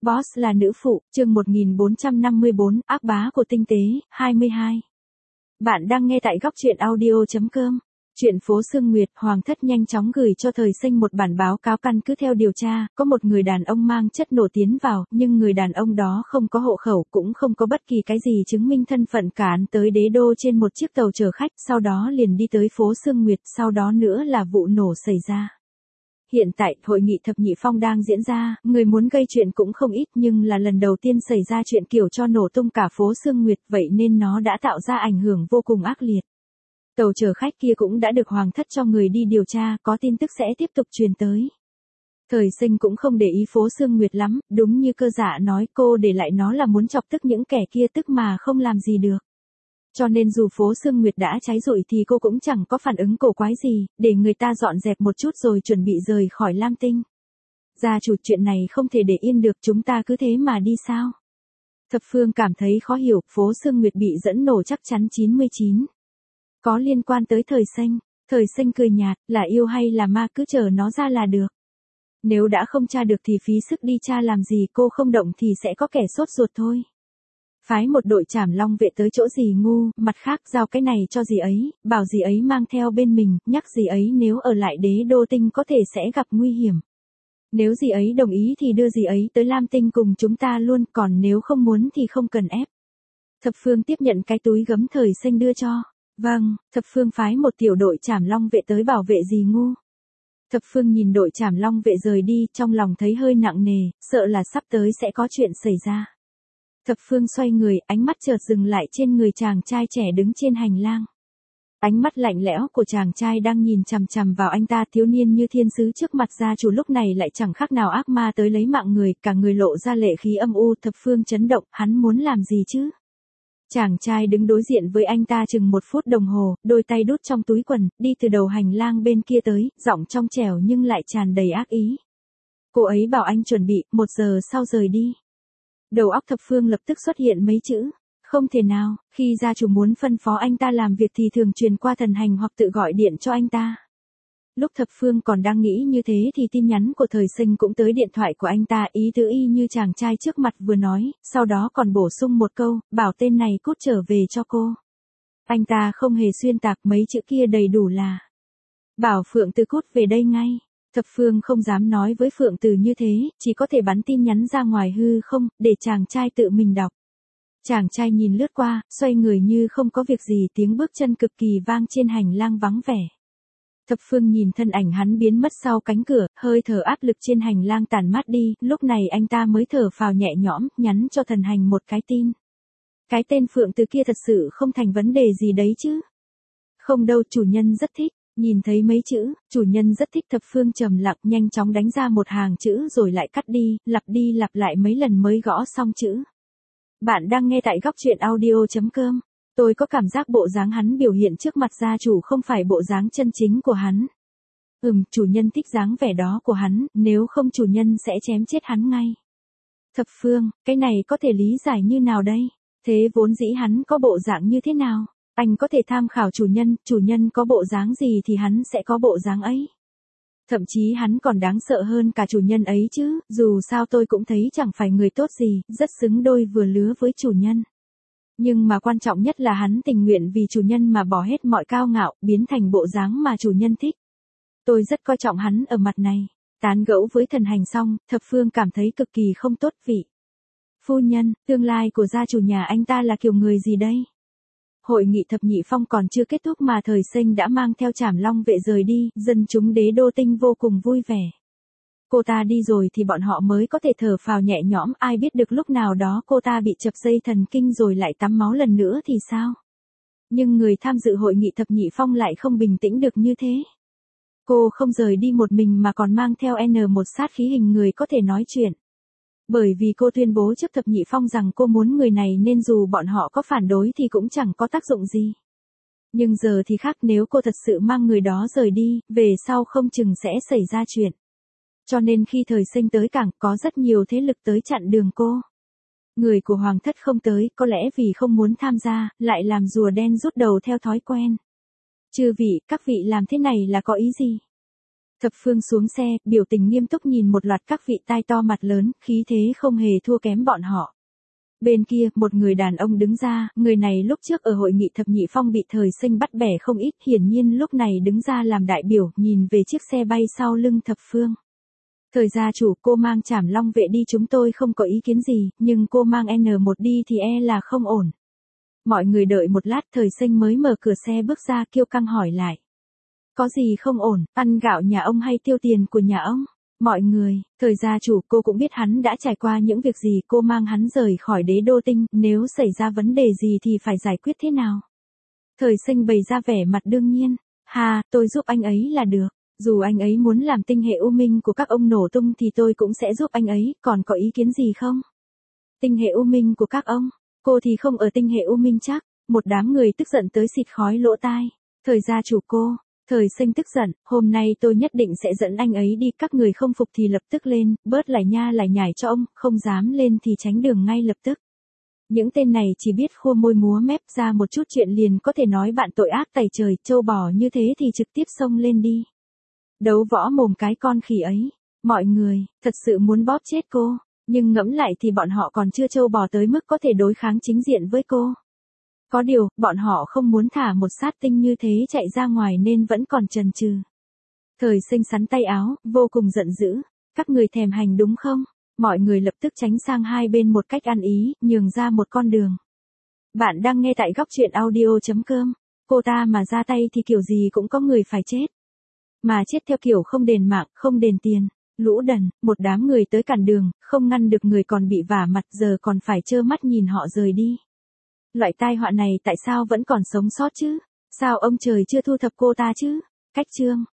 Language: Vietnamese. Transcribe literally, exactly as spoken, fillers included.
Boss là nữ phụ, chương một nghìn bốn trăm năm mươi bốn, ác bá của tinh tế, hai mươi hai. Bạn đang nghe tại góc truyện audio chấm com. Chuyện phố Sương Nguyệt, Hoàng thất nhanh chóng gửi cho Thời Sinh một bản báo cáo căn cứ theo điều tra, có một người đàn ông mang chất nổ tiến vào, nhưng người đàn ông đó không có hộ khẩu, cũng không có bất kỳ cái gì chứng minh thân phận cả. Án tới đế đô trên một chiếc tàu chở khách, sau đó liền đi tới phố Sương Nguyệt, sau đó nữa là vụ nổ xảy ra. Hiện tại, hội nghị thập nhị phong đang diễn ra, người muốn gây chuyện cũng không ít, nhưng là lần đầu tiên xảy ra chuyện kiểu cho nổ tung cả phố Sương Nguyệt, vậy nên nó đã tạo ra ảnh hưởng vô cùng ác liệt. Tàu chở khách kia cũng đã được Hoàng thất cho người đi điều tra, có tin tức sẽ tiếp tục truyền tới. Thời Sinh cũng không để ý phố Sương Nguyệt lắm, đúng như Cơ Dạ nói, cô để lại nó là muốn chọc tức những kẻ kia tức mà không làm gì được. Cho nên dù phố Sương Nguyệt đã cháy rụi thì cô cũng chẳng có phản ứng cổ quái gì, để người ta dọn dẹp một chút rồi chuẩn bị rời khỏi Lam Tinh. Gia chủ, chuyện này không thể để yên được, chúng ta cứ thế mà đi sao? Thập Phương cảm thấy khó hiểu, phố Sương Nguyệt bị dẫn nổ chắc chắn chín mươi chín. Có liên quan tới Thời Sinh. Thời Sinh cười nhạt, là yêu hay là ma cứ chờ nó ra là được. Nếu đã không tra được thì phí sức đi tra làm gì, cô không động thì sẽ có kẻ sốt ruột thôi. Phái một đội Trảm Long vệ tới chỗ dì ngu, mặt khác giao cái này cho dì ấy, bảo dì ấy mang theo bên mình, nhắc dì ấy nếu ở lại đế đô tinh có thể sẽ gặp nguy hiểm. Nếu dì ấy đồng ý thì đưa dì ấy tới Lam Tinh cùng chúng ta luôn, còn nếu không muốn thì không cần ép. Thập Phương tiếp nhận cái túi gấm Thời Sinh đưa cho. Vâng, Thập Phương phái một tiểu đội Trảm Long vệ tới bảo vệ dì ngu. Thập Phương nhìn đội Trảm Long vệ rời đi, trong lòng thấy hơi nặng nề, sợ là sắp tới sẽ có chuyện xảy ra. Thập Phương xoay người, ánh mắt chợt dừng lại trên người chàng trai trẻ đứng trên hành lang. Ánh mắt lạnh lẽo của chàng trai đang nhìn chằm chằm vào anh ta, thiếu niên như thiên sứ trước mặt gia chủ lúc này lại chẳng khác nào ác ma tới lấy mạng người, cả người lộ ra lệ khí âm u. Thập Phương chấn động, hắn muốn làm gì chứ? Chàng trai đứng đối diện với anh ta chừng một phút đồng hồ, đôi tay đút trong túi quần, đi từ đầu hành lang bên kia tới, giọng trong trẻo nhưng lại tràn đầy ác ý. Cô ấy bảo anh chuẩn bị, một giờ sau rời đi. Đầu óc Thập Phương lập tức xuất hiện mấy chữ, không thể nào, khi gia chủ muốn phân phó anh ta làm việc thì thường truyền qua thần hành hoặc tự gọi điện cho anh ta. Lúc Thập Phương còn đang nghĩ như thế thì tin nhắn của Thời Sinh cũng tới điện thoại của anh ta, ý tứ y như chàng trai trước mặt vừa nói, sau đó còn bổ sung một câu, bảo tên này cút trở về cho cô. Anh ta không hề xuyên tạc, mấy chữ kia đầy đủ là bảo Phượng Từ cút về đây ngay. Thập Phương không dám nói với Phượng Từ như thế, chỉ có thể bắn tin nhắn ra ngoài hư không, để chàng trai tự mình đọc. Chàng trai nhìn lướt qua, xoay người như không có việc gì, tiếng bước chân cực kỳ vang trên hành lang vắng vẻ. Thập Phương nhìn thân ảnh hắn biến mất sau cánh cửa, hơi thở áp lực trên hành lang tản mát đi, lúc này anh ta mới thở phào nhẹ nhõm, nhắn cho thần hành một cái tin. Cái tên Phượng Từ kia thật sự không thành vấn đề gì đấy chứ? Không đâu, chủ nhân rất thích. Nhìn thấy mấy chữ, chủ nhân rất thích. Thập Phương trầm lặng, nhanh chóng đánh ra một hàng chữ rồi lại cắt đi, lặp đi lặp lại mấy lần mới gõ xong chữ. Bạn đang nghe tại góc truyện audio chấm com. Tôi có cảm giác bộ dáng hắn biểu hiện trước mặt gia chủ không phải bộ dáng chân chính của hắn. Ừm, chủ nhân thích dáng vẻ đó của hắn, nếu không chủ nhân sẽ chém chết hắn ngay. Thập Phương, cái này có thể lý giải như nào đây? Thế vốn dĩ hắn có bộ dạng như thế nào? Anh có thể tham khảo chủ nhân, chủ nhân có bộ dáng gì thì hắn sẽ có bộ dáng ấy. Thậm chí hắn còn đáng sợ hơn cả chủ nhân ấy chứ, dù sao tôi cũng thấy chẳng phải người tốt gì, rất xứng đôi vừa lứa với chủ nhân. Nhưng mà quan trọng nhất là hắn tình nguyện vì chủ nhân mà bỏ hết mọi cao ngạo, biến thành bộ dáng mà chủ nhân thích. Tôi rất coi trọng hắn ở mặt này. Tán gẫu với thần hành xong, Thập Phương cảm thấy cực kỳ không tốt vị. Phu nhân, tương lai của gia chủ nhà anh ta là kiểu người gì đây? Hội nghị thập nhị phong còn chưa kết thúc mà Thời Sinh đã mang theo Trảm Long vệ rời đi, dân chúng đế đô tinh vô cùng vui vẻ. Cô ta đi rồi thì bọn họ mới có thể thở phào nhẹ nhõm, ai biết được lúc nào đó cô ta bị chập dây thần kinh rồi lại tắm máu lần nữa thì sao? Nhưng người tham dự hội nghị thập nhị phong lại không bình tĩnh được như thế. Cô không rời đi một mình mà còn mang theo N một sát khí hình người có thể nói chuyện. Bởi vì cô tuyên bố trước thập nhị phong rằng cô muốn người này nên dù bọn họ có phản đối thì cũng chẳng có tác dụng gì. Nhưng giờ thì khác, nếu cô thật sự mang người đó rời đi, về sau không chừng sẽ xảy ra chuyện. Cho nên khi Thời Sinh tới cảng có rất nhiều thế lực tới chặn đường cô. Người của Hoàng thất không tới, có lẽ vì không muốn tham gia, lại làm rùa đen rút đầu theo thói quen. Chư vị, các vị làm thế này là có ý gì? Thập Phương xuống xe, biểu tình nghiêm túc nhìn một loạt các vị tai to mặt lớn, khí thế không hề thua kém bọn họ. Bên kia, một người đàn ông đứng ra, người này lúc trước ở hội nghị thập nhị phong bị thời sinh bắt bẻ không ít, hiển nhiên lúc này đứng ra làm đại biểu, nhìn về chiếc xe bay sau lưng Thập Phương. Thời gia chủ, cô mang Trảm Long vệ đi chúng tôi không có ý kiến gì, nhưng cô mang N một đi thì e là không ổn. Mọi người đợi một lát, thời sinh mới mở cửa xe bước ra, kiêu căng hỏi lại. Có gì không ổn, ăn gạo nhà ông hay tiêu tiền của nhà ông? Mọi người, thời gia chủ, cô cũng biết hắn đã trải qua những việc gì, cô mang hắn rời khỏi đế đô tinh, nếu xảy ra vấn đề gì thì phải giải quyết thế nào? Thời sinh bày ra vẻ mặt đương nhiên, ha, tôi giúp anh ấy là được, dù anh ấy muốn làm tinh hệ u minh của các ông nổ tung thì tôi cũng sẽ giúp anh ấy, còn có ý kiến gì không? Tinh hệ u minh của các ông, cô thì không ở tinh hệ u minh chắc, một đám người tức giận tới xịt khói lỗ tai, thời gia chủ cô. Thời sinh tức giận, hôm nay tôi nhất định sẽ dẫn anh ấy đi, các người không phục thì lập tức lên, bớt lải nha lải nhải cho ông, không dám lên thì tránh đường ngay lập tức. Những tên này chỉ biết khua môi múa mép, ra một chút chuyện liền có thể nói bạn tội ác tày trời, trâu bò như thế thì trực tiếp xông lên đi. Đấu võ mồm cái con khỉ ấy, mọi người, thật sự muốn bóp chết cô, nhưng ngẫm lại thì bọn họ còn chưa trâu bò tới mức có thể đối kháng chính diện với cô. Có điều, bọn họ không muốn thả một sát tinh như thế chạy ra ngoài nên vẫn còn chần chừ. Thời sinh sắn tay áo, vô cùng giận dữ. Các người thèm hành đúng không? Mọi người lập tức tránh sang hai bên một cách ăn ý, nhường ra một con đường. Bạn đang nghe tại góc truyện audio chấm com. Cô ta mà ra tay thì kiểu gì cũng có người phải chết. Mà chết theo kiểu không đền mạng, không đền tiền. Lũ đần, một đám người tới cản đường, không ngăn được người còn bị vả mặt, giờ còn phải trơ mắt nhìn họ rời đi. Loại tai họa này tại sao vẫn còn sống sót chứ? Sao ông trời chưa thu thập cô ta chứ? Cách chương